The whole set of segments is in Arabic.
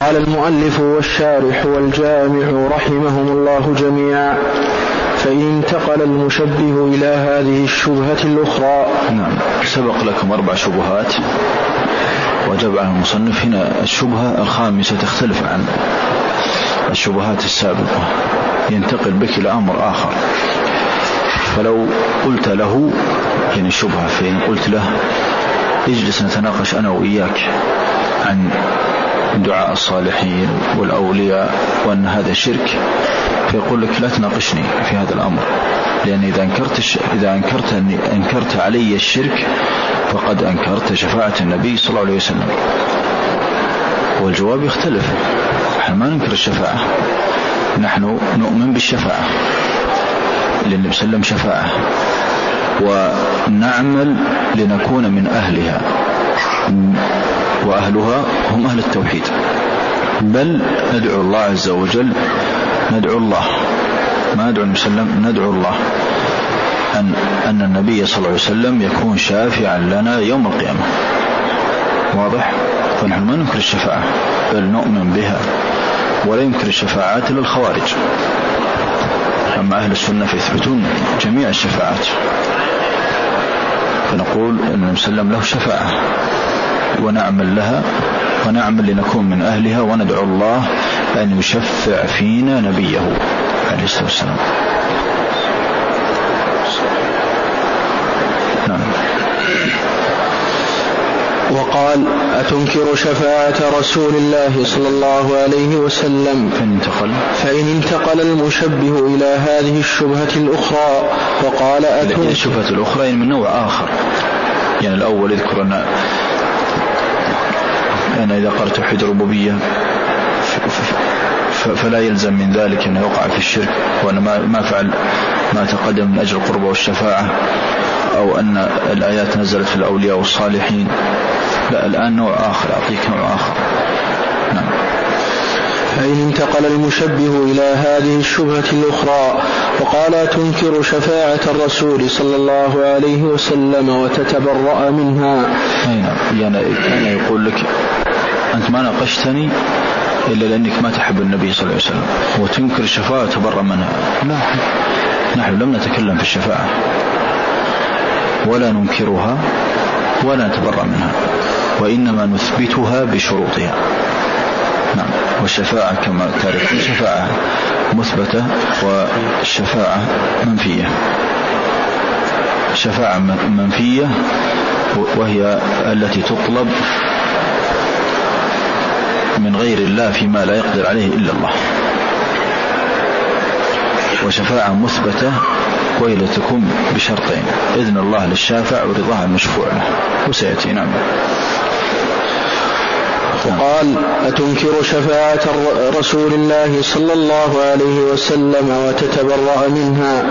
قال المؤلف والشارح والجامع رحمهم الله جميعا: فإن انتقل المشبه إلى هذه الشبهة الأخرى. نعم، سبق لكم 4 شبهات وجب على المصنف هنا الشبهة الخامسة تختلف عن الشبهات السابقة، ينتقل بك إلى أمر آخر. فلو قلت له يعني الشبهة، فإن قلت له اجلس نتناقش أنا وإياك عن دعاء الصالحين والأولياء وأن هذا شرك، فيقول لك لا تناقشني في هذا الأمر، لأن إذا أنكرت علي الشرك فقد أنكرت شفاعة النبي صلى الله عليه وسلم. والجواب يختلف، نحن ما ننكر الشفاعة، نحن نؤمن بالشفاعة للنبي صلى الله عليه وسلم شفاعة، ونعمل لنكون من أهلها، وأهلها هم أهل التوحيد. بل ندعو الله عز وجل، ندعو الله، ما ندعو النبي صلى الله عليه وسلم، ندعو الله أن النبي صلى الله عليه وسلم يكون شافعا لنا يوم القيامة. واضح؟ فنحن ما ننكر الشفاعة بل نؤمن بها، ولا ينكر الشفاعات إلا الخوارج. أما أهل السنة فيثبتون جميع الشفاعات، فنقول أن النبي صلى الله عليه وسلم له شفاعة ونعمل لها، ونعمل لنكون من أهلها، وندعو الله أن يشفع فينا نبيه عليه الصلاة والسلام. نعم. وقال: أتنكر شفاعة رسول الله صلى الله عليه وسلم؟ فإن انتقل المشبه إلى هذه الشبهة الأخرى وقال الشبهة الأخرى يعني من نوع آخر. يعني الأول يذكر أنا إذا قال توحيد الربوبية فلا يلزم من ذلك أنه يقع في الشرك، وأن ما فعل ما تقدم من أجل القربة والشفاعة، أو أن الآيات نزلت في الأولياء والصالحين. لا، الآن نوع آخر، أعطيك نوع آخر. نعم. فإن انتقل المشبه إلى هذه الشبهة الأخرى وقال: تنكر شفاعة الرسول صلى الله عليه وسلم وتتبرأ منها. يعني أنا يقول لك أنت ما ناقشتني إلا لأنك ما تحب النبي صلى الله عليه وسلم، وتنكر الشفاعة وتبرأ منها. لا، نحن لم نتكلم في الشفاعة ولا ننكرها ولا نتبرأ منها، وإنما نثبتها بشروطها. نعم. والشفاعة كما تعرف الشفاعة مثبتة والشفاعة منفية. شفاعة منفية وهي التي تطلب من غير الله فيما لا يقدر عليه إلا الله، وشفاعة مثبتة وهي التي تكون بشرطين: إذن الله للشافع ورضاها المشفوع له، وسيأتي. نعم. وقال: أتنكر شفاعة رسول الله صلى الله عليه وسلم وتتبرأ منها؟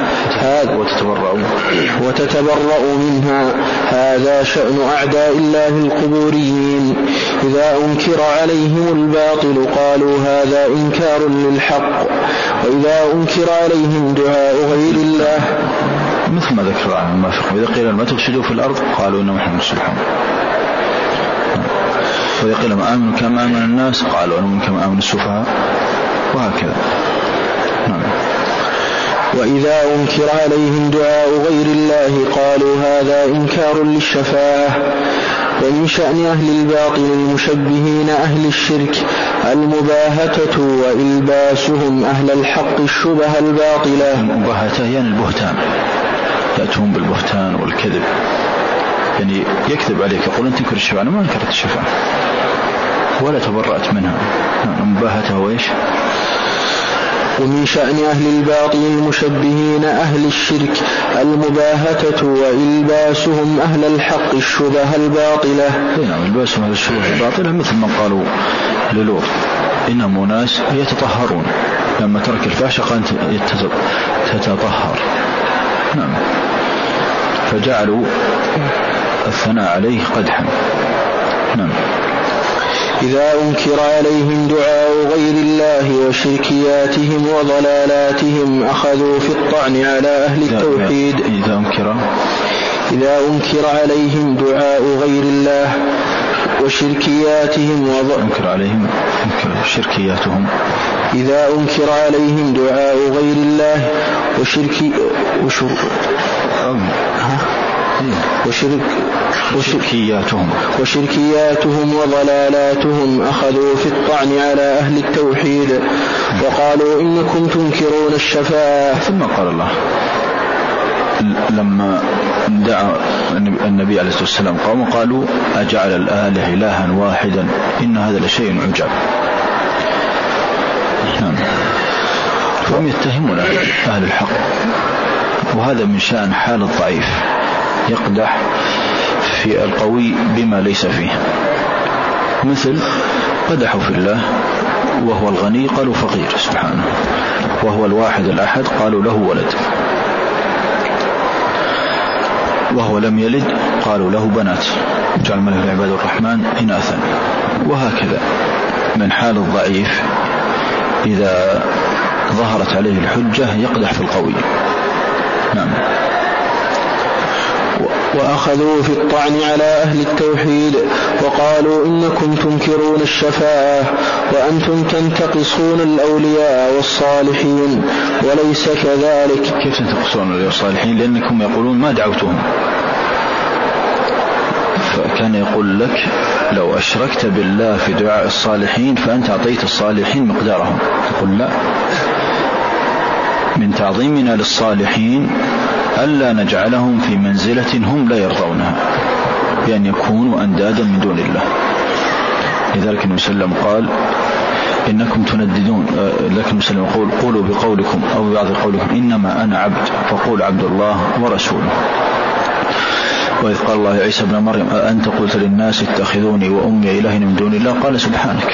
وتتبرأ منها. هذا شأن أعداء الله القبوريين، إذا أنكر عليهم الباطل قالوا هذا إنكار للحق، وإذا أنكر عليهم دعاء غير الله مثل ما ذكر عن المنافق: إذا قيل ما تفسدوا في الأرض قالوا إنهم نحن مصلحون، وإذا قيل ما آمنوا كما آمن الناس قالوا أنهم كما آمن السفهاء، وهكذا. نعم. وإذا أنكر عليهم دعاء غير الله قالوا هذا إنكار للشفاعة. ومن شأن أهل الباطل المشبهين أهل الشرك المباهتة وإلباسهم أهل الحق الشبه الباطلة. المباهتة يعني البهتان، يأتون بالبهتان والكذب، يعني يكذب عليك، يقول أنت تنكر الشفاعة، أنا ما انكرت الشفاعة ولا تبرأت منها. المباهتة هو إيش؟ ومن شأن أهل الباطل المشبهين أهل الشرك المباهتة وإلباسهم أهل الحق الشبه الباطلة. نعم، إلباسهم أهل الشبه الباطلة مثل ما قالوا للوط: إنهم ناس يتطهرون، لما ترك الفاحشة قال تتطهر. نعم. فجعلوا الثناء عليه قدحا. نعم. إذا أنكر عليهم دعاء غير الله وشركياتهم وضلالاتهم أخذوا في الطعن على أهل التوحيد. إذا أنكر عليهم دعاء غير الله وشركياتهم شركياتهم إذا أنكر عليهم دعاء غير الله وشركياتهم وضلالاتهم أخذوا في الطعن على أهل التوحيد وقالوا إنكم تنكرون الشفاعة. ثم قال الله لما دعا النبي عليه الصلاة والسلام قوم قالوا أجعل الآلهة إلها واحدا إن هذا لشيء عجاب. فهم يتهمون أهل الحق، وهذا من شأن حال الضعيف، يقدح في القوي بما ليس فيه. مثل قدحوا في الله وهو الغني قالوا فقير سبحانه، وهو الواحد الأحد قالوا له ولد، وهو لم يلد قالوا له بنات، جعل من عباد الرحمن إناثا. وهكذا من حال الضعيف إذا ظهرت عليه الحجة يقدح في القوي. نعم. وأخذوا في الطعن على أهل التوحيد وقالوا إنكم تنكرون الشفاعة وأنتم تنتقصون الأولياء والصالحين وليس كذلك. كيف تنتقصون الأولياء والصالحين؟ لأنكم يقولون ما دعوتهم. فكان يقول لك لو أشركت بالله في دعاء الصالحين فأنت أعطيت الصالحين مقدارهم. تقول لا، من تعظيمنا للصالحين ألا نجعلهم في منزلة هم لا يرضونها بأن يكونوا أندادا من دون الله. لذلك النبي صلى الله عليه وسلم قال إنكم تنددون، لكن النبي صلى الله عليه وسلم يقول قولوا بقولكم أو ببعض قولكم إنما أنا عبد فقول عبد الله ورسوله. وإذ قال الله يا عيسى ابن مريم أأنت قلت للناس اتخذوني وأمي إلهين من دون الله قال سبحانك.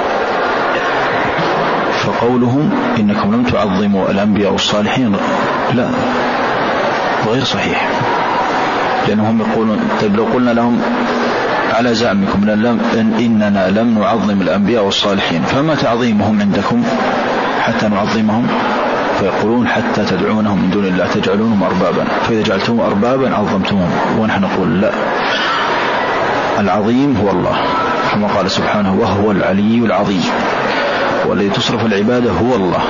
فقولهم إنكم لم تعظموا الأنبياء والصالحين لا، غير صحيح، لأنهم يقولون طيب لو قلنا لهم على زعمكم إننا لم نعظم الأنبياء والصالحين فما تعظيمهم عندكم حتى نعظمهم؟ فيقولون حتى تدعونهم من دون الله تجعلونهم أربابا، فإذا جعلتهم أربابا عظمتمهم. ونحن نقول لا، العظيم هو الله كما قال سبحانه وهو العلي العظيم، والذي تصرف العبادة هو الله.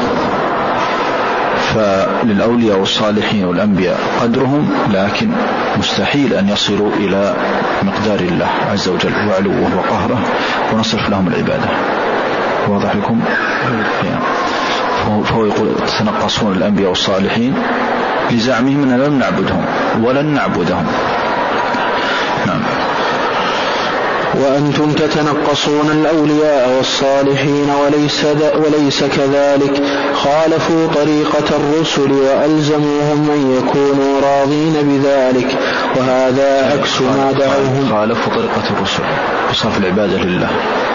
فللأولياء والصالحين والأنبياء قدرهم، لكن مستحيل أن يصلوا إلى مقدار الله عز وجل وعلوه وقهره ونصرف لهم العبادة. واضح لكم؟ فهو يقول تتنقصون الأنبياء والصالحين لزعمهم أن لم نعبدهم ولن نعبدهم. نعم. وأنتم تتنقصون الأولياء والصالحين وليس كذلك. خالفوا طريقة الرسل وألزموهم أن يكونوا راضين بذلك، وهذا عكس ما دعوهم. خالفوا طريقة الرسل وصرف العبادة لله.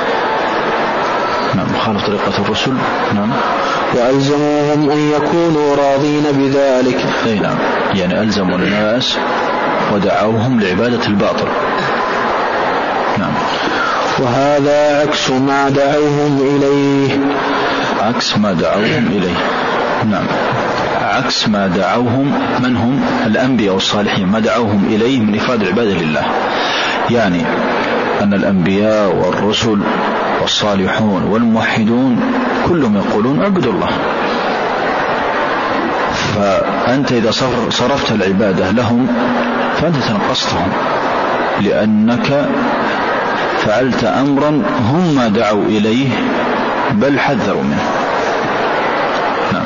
نعم. خالف طريقة الرسل. نعم. وألزموهم أن يكونوا راضين بذلك. أي نعم، يعني ألزموا الناس ودعوهم لعبادة الباطل. نعم. وهذا عكس ما دعوهم إليه. عكس ما دعوهم إليه. نعم. عكس ما دعوهم، من هم؟ الأنبياء والصالحين، ما دعوهم إليه من إفراد العبادة لله. يعني أن الأنبياء والرسل والصالحون والموحدون كلهم يقولون اعبدوا الله. فأنت إذا صرفت العبادة لهم فأنت تنقصتهم، لأنك فعلت أمرا هم ما دعوا إليه بل حذروا منه. نعم.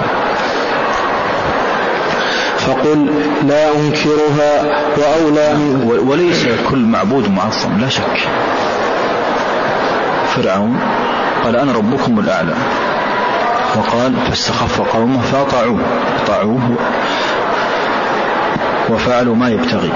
فقل لا أنكرها وأولى منه. وليس كل معبود معظم، لا شك. فرعون قال أنا ربكم الأعلى، وقال فاستخف قومه فأطاعوه وفعلوا ما يبتغي.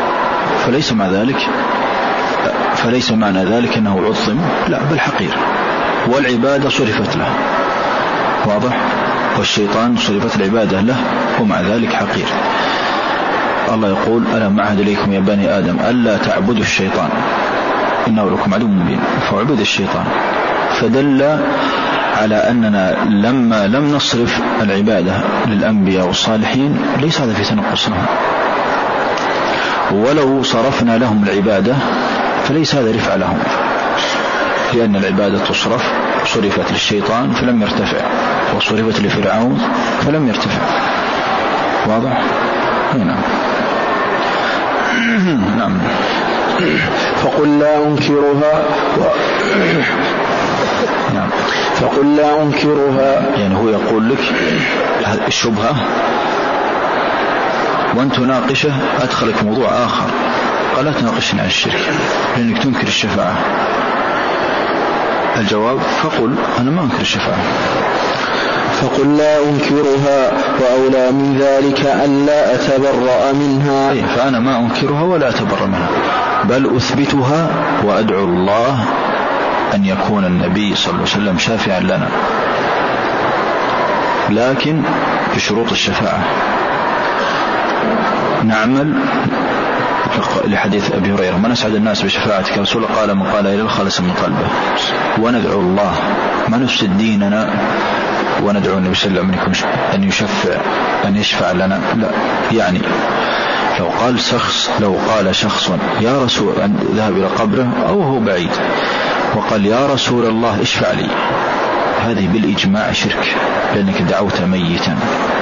فليس معنى ذلك أنه عظم، لا، بل حقير، والعبادة صرفت له. واضح؟ والشيطان صرفت العبادة له ومع ذلك حقير. الله يقول ألم أعهد إليكم يا بني آدم ألا تعبدوا الشيطان إنه لكم عدو مبين، فعبد الشيطان. فدل على أننا لما لم نصرف العبادة للأنبياء والصالحين ليس هذا في تنقص لهم، ولو صرفنا لهم العبادة فليس هذا رفع لهم، لأن العبادة صرفت للشيطان فلم يرتفع، وصرفت لفرعون فلم يرتفع. واضح؟ نعم. نعم. فقل لا أنكرها نعم. فقل لا أنكرها، يعني هو يقول لك الشبهة وأن تناقشه أدخلك موضوع آخر، قال لا تناقشني عن الشرك لأنك تنكر الشفاعة. الجواب فقل أنا ما أنكر الشفاعة. فقل لا أنكرها، وأولى من ذلك أن لا أتبرأ منها. فأنا ما أنكرها ولا أتبرأ منها، بل أثبتها وأدعو الله أن يكون النبي صلى الله عليه وسلم شافعا لنا، لكن بشروط الشفاعة. نعمل لحديث أبي هريرة من أسعد الناس بشفاعتك رسول الله؟ قال من قال إلى الخالص من قلبه. وندعو الله ما نفسد ديننا وندعو النبي صلى الله عليه وسلم أن يشفع لنا، لا. يعني لو قال شخص يا رسول، ذهب إلى قبره أو هو بعيد وقال يا رسول الله اشفع لي، هذه بالإجماع شرك لأنك دعوت ميتا.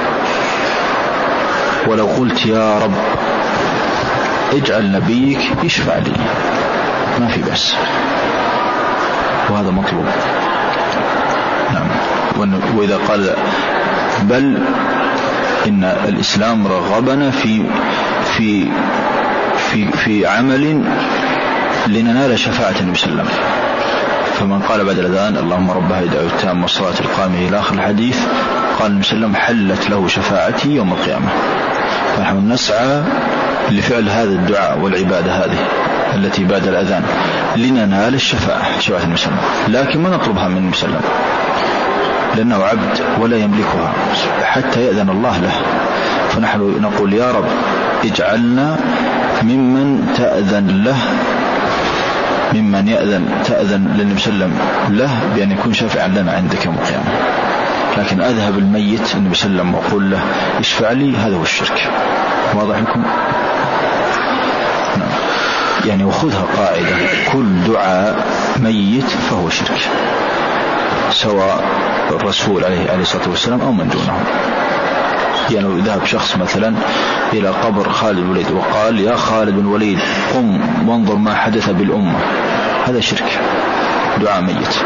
ولو قلت يا رب اجعل نبيك يشفع لي ما في بس، وهذا مطلوب. نعم. وإذا قال بل إن الإسلام رغبنا في عمل لننال شفاعة النبي صلى الله عليه وسلم، فمن قال بعد الأذان اللهم رب هذه الدعوة التامة والصلاة القائمة إلى آخر الحديث، قال النبي صلى الله عليه وسلم حلت له شفاعتي يوم القيامة. فنحن نسعى لفعل هذا الدعاء والعبادة هذه التي بعد الأذان لننال الشفاعة، شفاعة النبي صلى الله عليه وسلم، لكن ما نطلبها من النبي صلى الله عليه وسلم لأنه عبد ولا يملكها حتى يأذن الله له. فنحن نقول يا رب اجعلنا ممن تأذن له، ممن تأذن للنبي صلى الله عليه وسلم له بأن يكون شافعا لنا عندك يوم القيامة. لكن أذهب الميت النبي صلى الله عليه وسلم وقول له اشفع لي، هذا هو الشرك. واضح لكم؟ نعم. يعني وخذها قاعدة، كل دعاء ميت فهو شرك، سواء الرسول عليه الصلاة والسلام أو من دونه. يعني لو ذهب شخص مثلا إلى قبر خالد بن الوليد وقال يا خالد بن الوليد قم وانظر ما حدث بالأمة، هذا شرك، دعاء ميت.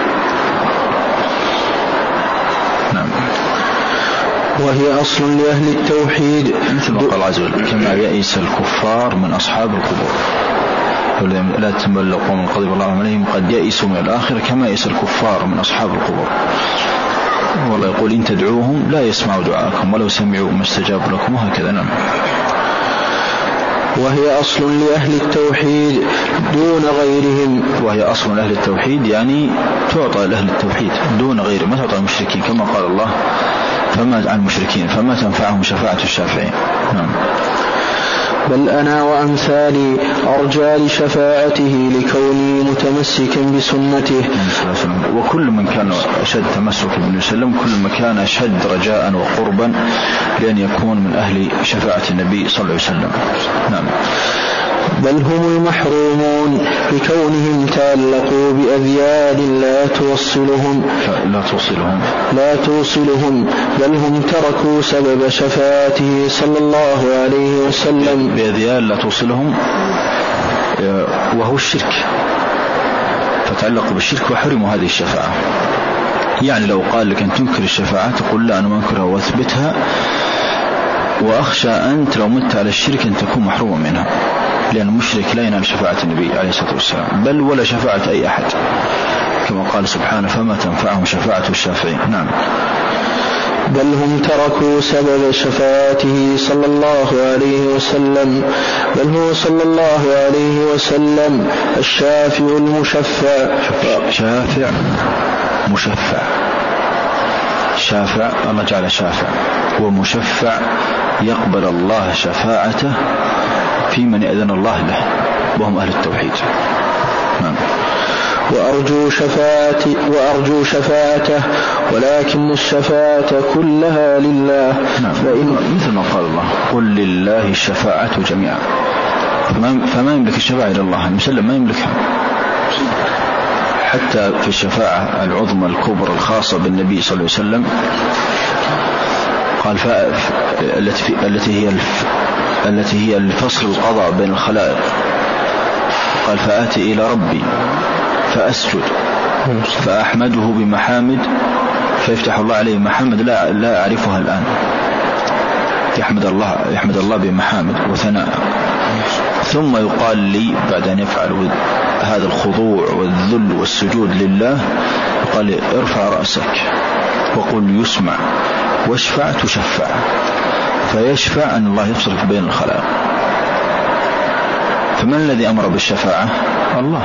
نعم. وهي أصل لأهل التوحيد، مثل ما قال عز وجل كما يئس الكفار من أصحاب القبور لا تمل قوم غضب الله عليهم قد يئسوا من الآخرة كما يئس الكفار من أصحاب القبور. والله يقول إن تدعوهم لا يسمعوا دعاءكم ولو سمعوا ما استجابوا لكم، وهكذا. نعم. وهي أصل لأهل التوحيد دون غيرهم. وهي أصل لأهل التوحيد يعني تعطى لأهل التوحيد دون غيرهم، ما تعطى المشركين، كما قال الله فما عن المشركين فما تنفعهم شفاعة الشافعين. نعم. بل أنا وأمثالي أرجى لشفاعته لكوني متمسكا بسنته. وكل من كان أشد تمسك بالنبي صلى الله عليه وسلم كل ما كان أشد رجاء وقربا لأن يكون من أهل شفاعة النبي صلى الله عليه وسلم. نعم. بل هم المحرومون لكونهم تعلقوا بأذيال لا توصلهم بل هم تركوا سبب شفاعته صلى الله عليه وسلم بأذيال لا توصلهم، وهو الشرك، فتعلقوا بالشرك وحرموا هذه الشفاعة. يعني لو قال لك أن تنكر الشفاعة تقول لا أنا ما أنكرها وأثبتها، وأخشى أنت لو مت على الشرك أن تكون محروما منها، لأن المشرك لا ينال شفاعة النبي عليه الصلاة والسلام بل ولا شفاعة أي أحد، كما قال سبحانه فما تنفعهم شفاعة الشافعين. نعم. بل هم تركوا سبب شفاعته صلى الله عليه وسلم، بل هو صلى الله عليه وسلم الشافع المشفع. شافع مشفع، شافع الله جعل شافع، ومشفع يقبل الله شفاعته في من يأذن الله له، وهم أهل التوحيد. نعم. وأرجو شفاعته ولكن الشفاعة كلها لله. نعم. مثل ما قال الله قل لله الشفاعة جميعا، فما يملك الشفاعة إلى الله، المسلم ما يملكها حتى في الشفاعة العظمى الكبرى الخاصة بالنبي صلى الله عليه وسلم قال التي هي الفصل القضاء بين الخلائق، قال فآتي إلى ربي فأسجد فأحمده بمحامد فيفتح الله عليه محامد لا أعرفها الآن، يحمد الله بمحامد وثناء، ثم يقال لي بعد أن يفعل هذا الخضوع والذل والسجود لله، يقال ارفع رأسك وقل يسمع واشفع تشفع، فيشفع أن الله يفصل بين الخلائق. فمن الذي أمر بالشفاعة؟ الله.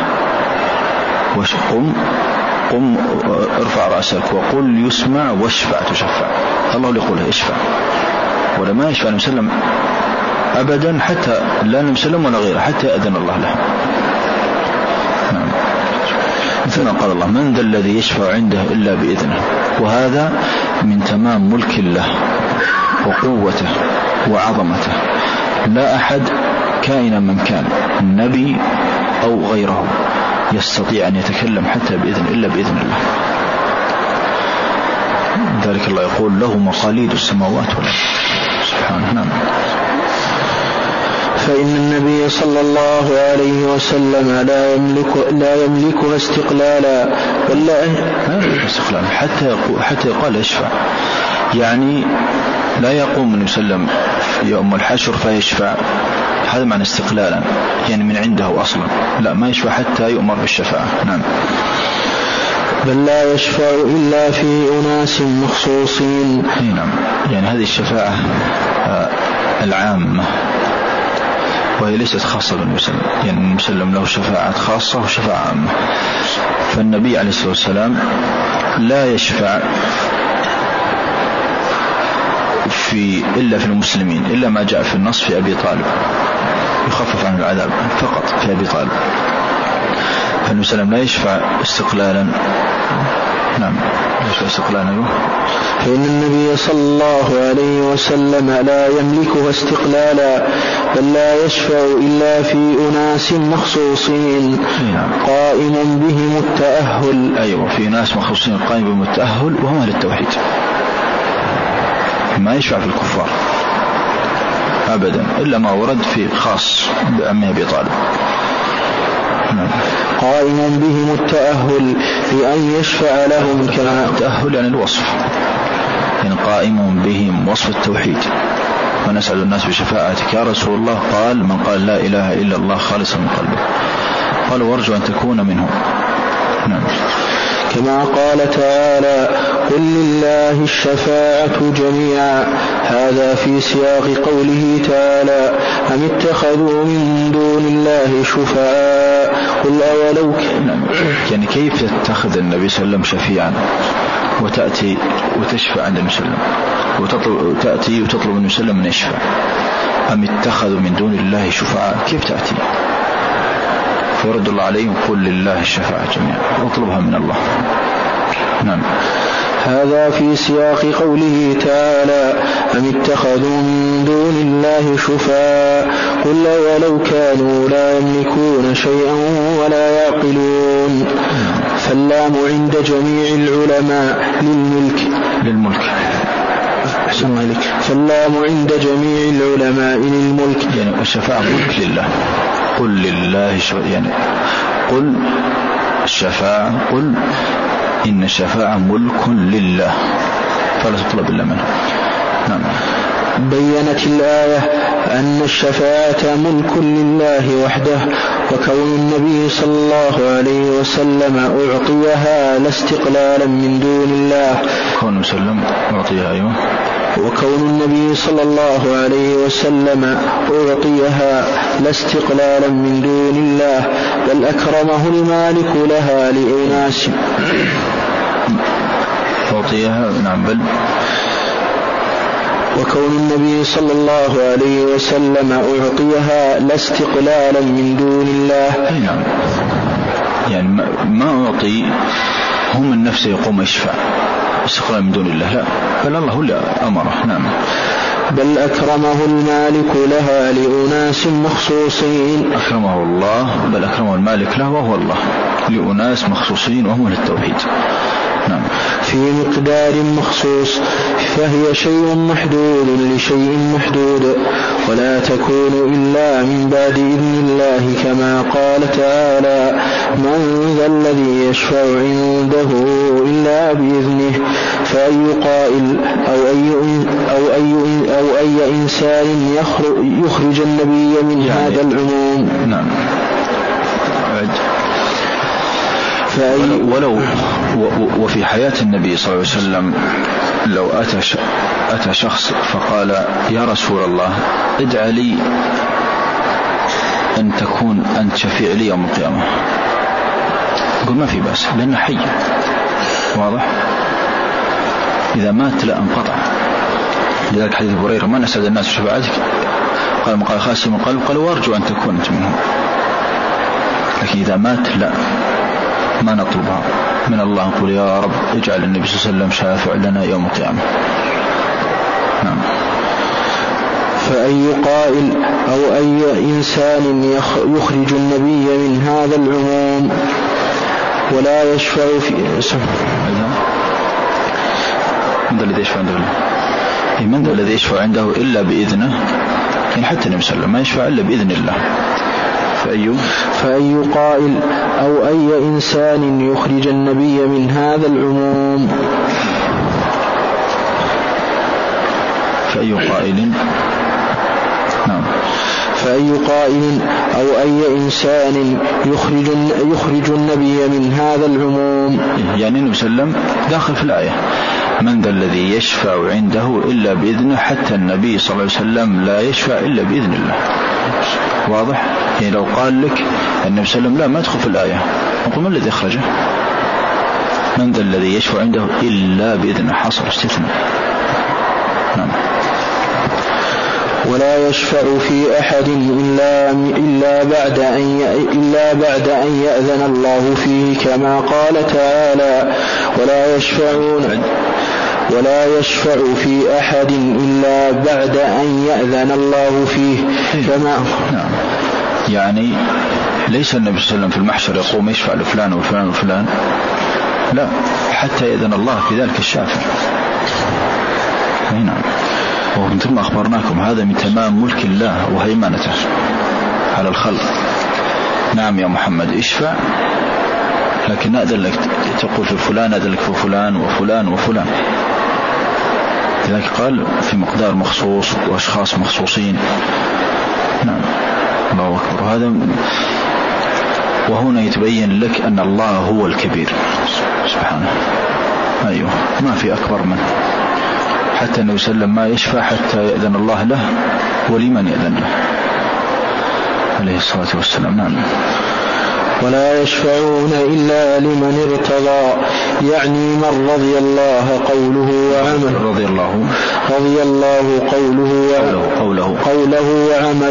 قم ارفع رأسك وقل يسمع واشفع تشفع، الله اللي يقوله اشفع، ولا ما يشفع نسلم أبدا حتى لا نسلم ولا غيره حتى أذن الله له. نعم. مثل ما قال الله من ذا الذي يشفع عنده إلا بإذنه، وهذا من تمام ملك الله وقوته وعظمته، لا أحد كائنا من كان النبي أو غيره يستطيع أن يتكلم حتى إلا بإذن الله. ذلك الله يقول له مقاليد السماوات والأرض سبحانه. نعم. فإن النبي صلى الله عليه وسلم لا يملكها استقلالا، حتى يقال اشفع، يعني لا يقوم النبي صلى الله عليه وسلم في يوم الحشر فيشفع، هذا معنى استقلالا، يعني من عنده أصلا، لا ما يشفع حتى يؤمر بالشفاعة. نعم. بل لا يشفع إلا في أناس مخصوصين. نعم. يعني هذه الشفاعة العامة، وهي ليست خاصة بالنبي صلى الله عليه وسلم، يعني النبي صلى الله عليه وسلم له شفاعة خاصة وشفاعة عامة، فالنبي عليه الصلاة والسلام لا يشفع إلا في المسلمين، إلا ما جاء في النص في أبي طالب يخفف عنه العذاب فقط في أبي طالب، فالنبي صلى الله عليه وسلم لا يشفع استقلالا. نعم. يشفع استقلالا. فإن النبي صلى الله عليه وسلم لا يملكها استقلالا، بل لا يشفع إلا في أناس مخصوصين قائم بهم التأهل. أيوة، في ناس مخصوصين قائم بهم التأهل وهم أهل التوحيد، ما يشفع في الكفار أبدا إلا ما ورد في خاص بعمه أبي طالب. قائم بهم التأهل بأن يشفع لهم كما التأهل يعني الوصف، يعني قائم بهم وصف التوحيد، ونسأل الناس بشفاعتك يا رسول الله، قال من قال لا إله إلا الله خالصا من قلبه، قال وارجو أن تكون منهم. نعم. كما قال تعالى قل لله الشفاعة جميعا، هذا في سياق قوله تعالى أم اتخذوا من دون الله شفعاء قل أولو يعني كيف يتخذ النبي صلى الله عليه وسلم شفيعا وتأتي وتشفع عند النبي صلى الله عليه وسلم، وتأتي وتطلب من النبي صلى الله عليه وسلم أن يشفع، أم اتخذوا من دون الله شفعاء، كيف تأتي؟ فيرد الله عليهم قل لله الشفاعة جميعا واطلبها من الله. نعم. هذا في سياق قوله تعالى أم اتخذوا من دون الله شفعاء قل ولو كانوا لا يملكون شيئا ولا يعقلون. فاللام عند جميع العلماء للملك. أحسن عليك. فاللام عند جميع العلماء للملك، يعني الشفاعة ملك لله. قل لله يعني قل الشفاعة، قل إن الشفاعة ملك لله فلا تطلب إلا منه. نعم. بينت الآية أن الشفاعة ملك لله وحده، وكون النبي صلى الله عليه وسلم أعطيها لا استقلالا من دون الله. كون وسلم أعطيها. أيوة. وكون النبي صلى الله عليه وسلم أعطيها لا استقلالا من دون الله، بل أكرمه المالك لها لأناس. أعطيها. نعم. بل وكون النبي صلى الله عليه وسلم أعطيها لا استقلالا من دون الله. نعم. يعني ما أعطي هم النفس يقوم يشفع، استقلال من دون الله، لا، بل الله هو اللي أمره. نعم. بل أكرمه المالك لها لأناس مخصوصين. أكرمه الله، بل أكرمه المالك له وهو الله لأناس مخصوصين وهم للتوحيد. نعم. في مقدار مخصوص، فهي شيء محدود لشيء محدود، ولا تكون إلا من بعد إذن الله، كما قال تعالى: من ذا الذي يشفع عنده إلا بإذنه. فأي قائل أو أي إنسان يخرج النبي من هذا العموم. نعم. ولو وفي حياة النبي صلى الله عليه وسلم لو أتى شخص فقال: يا رسول الله ادع لي أن تكون أنت شفيع لي يوم القيامة، يقول ما في بأس لأنه حي، واضح؟ إذا مات لا انقطع. لذلك حديث أبو هريرة: من أسعد الناس بشفاعتك؟ قال: من قال خاسر من قلب، قال: وارجو أن تكون أنت منهم. لكن إذا مات لا، ما نطلبها من الله، نقول: يا رب اجعل النبي صلى الله عليه وسلم شافع لنا يوم القيامة. نعم. فأي قائل أو أي إنسان يخرج النبي من هذا العموم ولا يشفع في من ذا الذي يشفع عنده؟ من ذا الذي يشفع عنده إلا بإذنه؟ يعني حتى النبي صلى الله عليه وسلم ما يشفع إلا بإذن الله. فأي قائل أو أي إنسان يخرج النبي من هذا العموم. فأي قائل. نعم. فأي قائل أو أي إنسان يخرج النبي من هذا العموم. يعني النبي صلى الله عليه وسلم داخل في الآية: من ذا الذي يشفع عنده إلا بإذنه، حتى النبي صلى الله عليه وسلم لا يشفع إلا بإذن الله. واضح؟ يعني لو قال لك النبي صلى الله عليه وسلم لا، ما يدخل في الآية، نقول: ما الذي أخرجه؟ من ذا الذي يشفع عنده إلا بإذنه، حصر استثناء. نعم. ولا يشفع في أحد إلا بعد أن يأذن الله فيه، كما قال تعالى: ولا يشفع في أحد إلا بعد أن يأذن الله فيه. كما نعم. يعني ليس النبي صلى الله عليه وسلم في المحشر يقوم يشفع لفلان وفلان وفلان، لا، حتى يأذن الله في ذلك الشافع. نعم. ومثل ما أخبرناكم هذا من تمام ملك الله وهيمنته على الخلق. نعم يا محمد اشفع، لكن نأذن لك تقول في فلان، أذن لك في فلان وفلان وفلان. لذلك قال في مقدار مخصوص وأشخاص مخصوصين. نعم. الله أكبر. هذا وهنا يتبين لك أن الله هو الكبير سبحانه. أيوه، ما في أكبر منه. حتى النبي صلى الله عليه وسلم ما يشفع حتى يأذن الله له ولمن يأذن له عليه الصلاة والسلام. نعم. ولا يشفعون إلا لمن ارتضى، يعني من رضي الله قوله وعمله. رضي الله قوله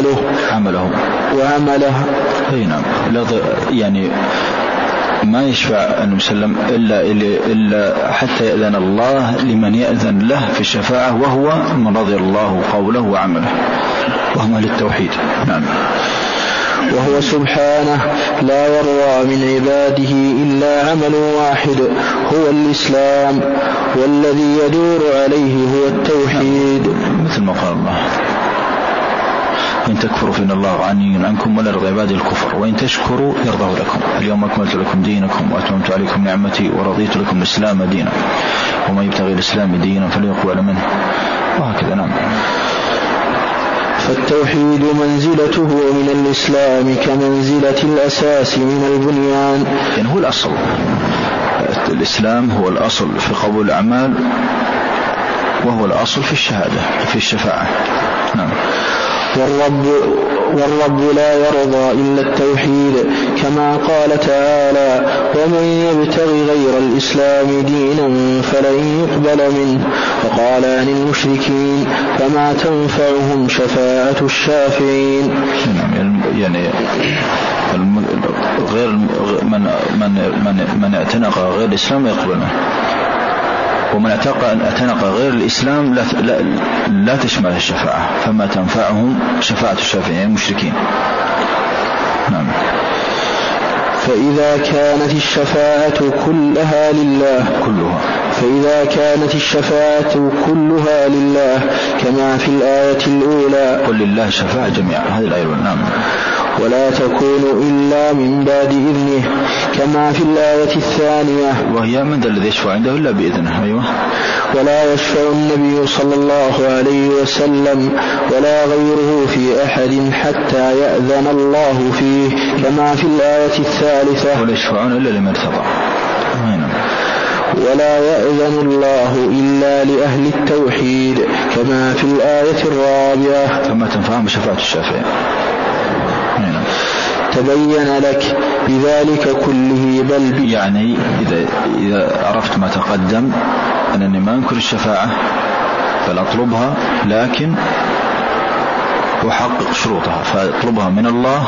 وعمله. أي نعم. يعني ما يشفع النبي صلى الله عليه وسلم إلا حتى يأذن الله لمن يأذن له في الشفاعة، وهو من رضي الله قوله وعمله، وهم للتوحيد. نعم. وهو سبحانه لا يرضى من عباده إلا عمل واحد هو الإسلام، والذي يدور عليه هو التوحيد. مثل ما قال الله: إن تكفروا فإن الله غني عنكم ولا يرضى عباده الكفر وإن تشكروا يرضاه لكم. اليوم أكملت لكم دينكم وأتممت عليكم نعمتي ورضيت لكم الإسلام دينا ومن يبتغي الإسلام دينا فليقبل منه، وهكذا. نعم. فالتوحيد منزلته من الإسلام كمنزلة الأساس من البنيان. يعني هو الأصل. الإسلام هو الأصل في قبول الأعمال، وهو الأصل في الشهادة في الشفاعة. نعم. والرب لا يرضى إلا التوحيد، كما قال تعالى: ومن يبتغي غير الإسلام دينا فلن يقبل منه. وقال عن المشركين: فما تنفعهم شفاعة الشافعين. يعني غير من اعتنق غير الإسلام يقبله، ومن اعتنق غير الإسلام لا تشمل الشفاعة، فما تنفعهم شفاعة الشافعين المشركين. نعم. فإذا كانت الشفاعة كلها لله كما في الآية الأولى قل لله الشفاعة جميعا، هذه الآية. نعم. ولا تكون إلا من بعد إذنه كما في الآية الثانية، وهي من ذا الذي يشفع عنده إلا بإذنه. أيوة. ولا يشفع النبي صلى الله عليه وسلم ولا غيره في أحد حتى يأذن الله فيه كما في الآية الثالثة. ولا يشفعون إلا لمن ارتضى. ولا يأذن الله إلا لأهل التوحيد كما في الآية الرابعة. فما تنفعهم شفاعة الشافعين. تبين لك بذلك كله بل يعني إذا عرفت ما تقدم أنني ما أنكر الشفاعة بل أطلبها، لكن أحقق شروطها، فأطلبها من الله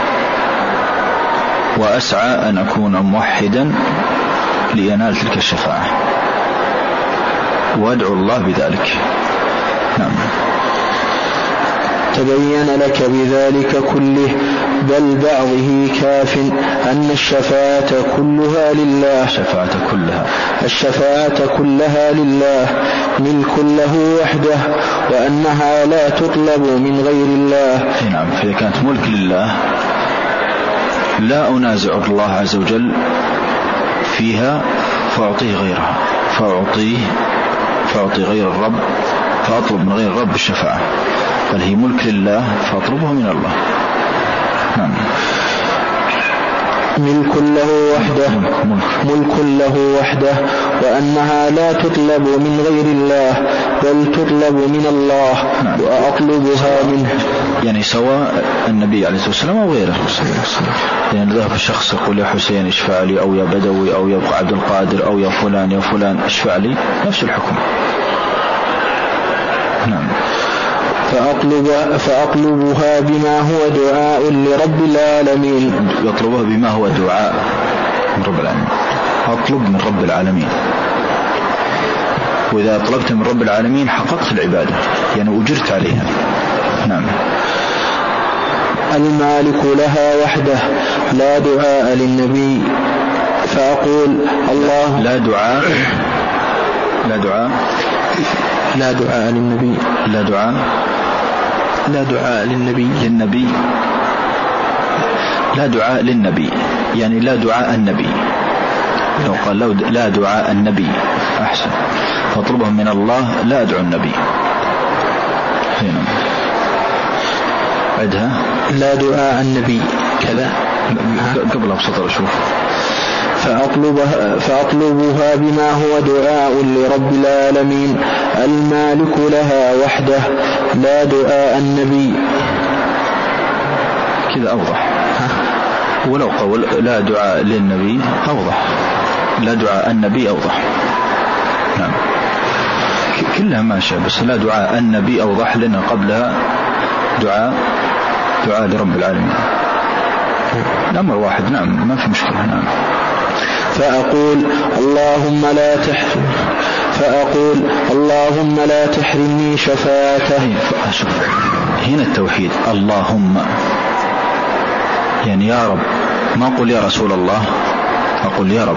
وأسعى أن أكون موحدا لينال تلك الشفاعة وأدعو الله بذلك. نعم. تبين لك بذلك كله بل بعضه كاف أن الشفاعة كلها لله ملك له وحده، وأنها لا تطلب من غير الله. نعم. فإذا كانت ملك لله لا أنازع الله عز وجل فيها فأعطيه غيرها، فأعطي غير الرب، فأطلب من غير الرب الشفاعة، بل هي ملك لله فأطلبها من الله. نعم. ملك له وحده وأنها لا تطلب من غير الله بل تطلب من الله. نعم. وأطلبها منه، يعني سواء النبي عليه الصلاة والسلام أو غيره. يعني ذهب الشخص يقول يا حسين اشفع لي، أو يا بدوي، أو يا عبد القادر، أو يا فلان اشفع لي، نفس الحكم. نعم. فأطلبها بما هو دعاء لرب العالمين. يطلبها بما هو دعاء من رب العالمين. أطلب من رب العالمين، وإذا طلبت من رب العالمين حققت العبادة، يعني أجرت عليها. نعم. المالك لها وحده لا دعاء للنبي، فأقول الله لا دعاء للنبي، يعني لا دعاء النبي. لو قال لا دعاء النبي أحسن، فاطلبهم من الله لا أدعو النبي. هنا عدها لا دعاء النبي كذا قبل أبسطر أشوف. فأطلبها بما هو دعاء لرب العالمين المالك لها وحده لا دعاء النبي. كذا أوضح. ولو قول لا دعاء للنبي أوضح، لا دعاء النبي أوضح. نعم. كلها ماشية، بس لا دعاء النبي أوضح لنا قبلها دعاء لرب العالمين. الأمر واحد. نعم. ما في مشكلة. نعم. فأقول اللهم لا تحرمني شفاعته. هنا التوحيد. اللهم، يعني يا رب، ما أقول يا رسول الله، أقول يا رب.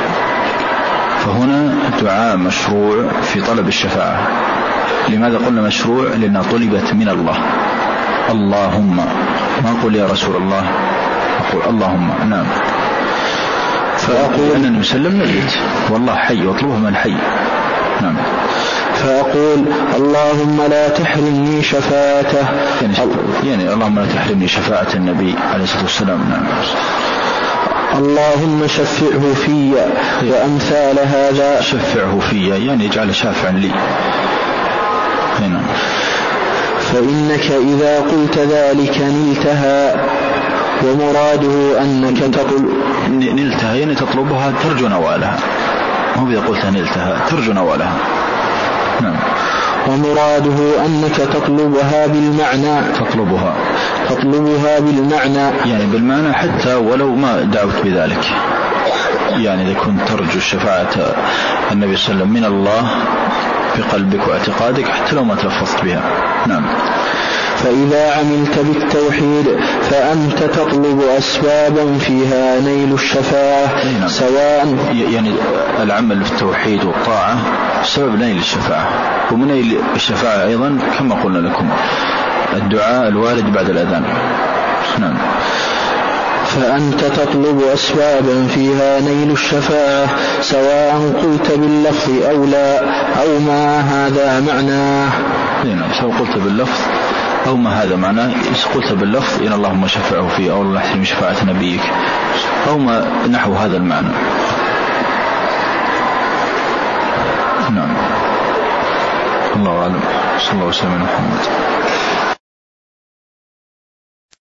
فهنا دعاء مشروع في طلب الشفاعة. لماذا قلنا مشروع؟ لأنها طلبت من الله. اللهم، ما أقول يا رسول الله، أقول اللهم. نعم. فأقول أنني مسلم ميت والله حي واطلبه من الحي. نعم. فأقول اللهم لا تحرمني شفاعته، يعني اللهم لا تحرمني شفاعة النبي عليه الصلاة والسلام. نعم. اللهم شفعه في وأمثال هذا. شفعه في يعني اجعل شافعا لي. هنا. فإنك إذا قلت ذلك نلتها، ومراده أنك نلتها يعني تطلبها ترجو نوالها، هو إذا قلت نلتها ترجو نوالها. نعم. ومراده أنك تطلبها بالمعنى، تطلبها بالمعنى، يعني بالمعنى حتى ولو ما دعوت بذلك. يعني إذا كنت ترجو شفاعة النبي صلى الله عليه وسلم من الله بقلبك واعتقادك حتى لو ما تلفظت بها. نعم. فإذا عملت بالتوحيد فأنت تطلب أسبابا فيها نيل الشفاعة. نعم. سواء يعني العمل في التوحيد والطاعة سبب نيل الشفاعة، ومن نيل الشفاعة أيضا كما قلنا لكم الدعاء الوارد بعد الأذان. نعم. فأنت تطلب أسبابا فيها نيل الشفاعة سواء قلت باللفظ أو لا أو ما هذا معناه. نعم. سواء قلت باللفظ أو ما هذا معناه. قلت باللفظ إن اللهم شفعه فيه أو الله يحرم شفاعة نبيك أو ما نحو هذا المعنى. نعم. الله أعلم. صلى الله عليه وسلم. محمد.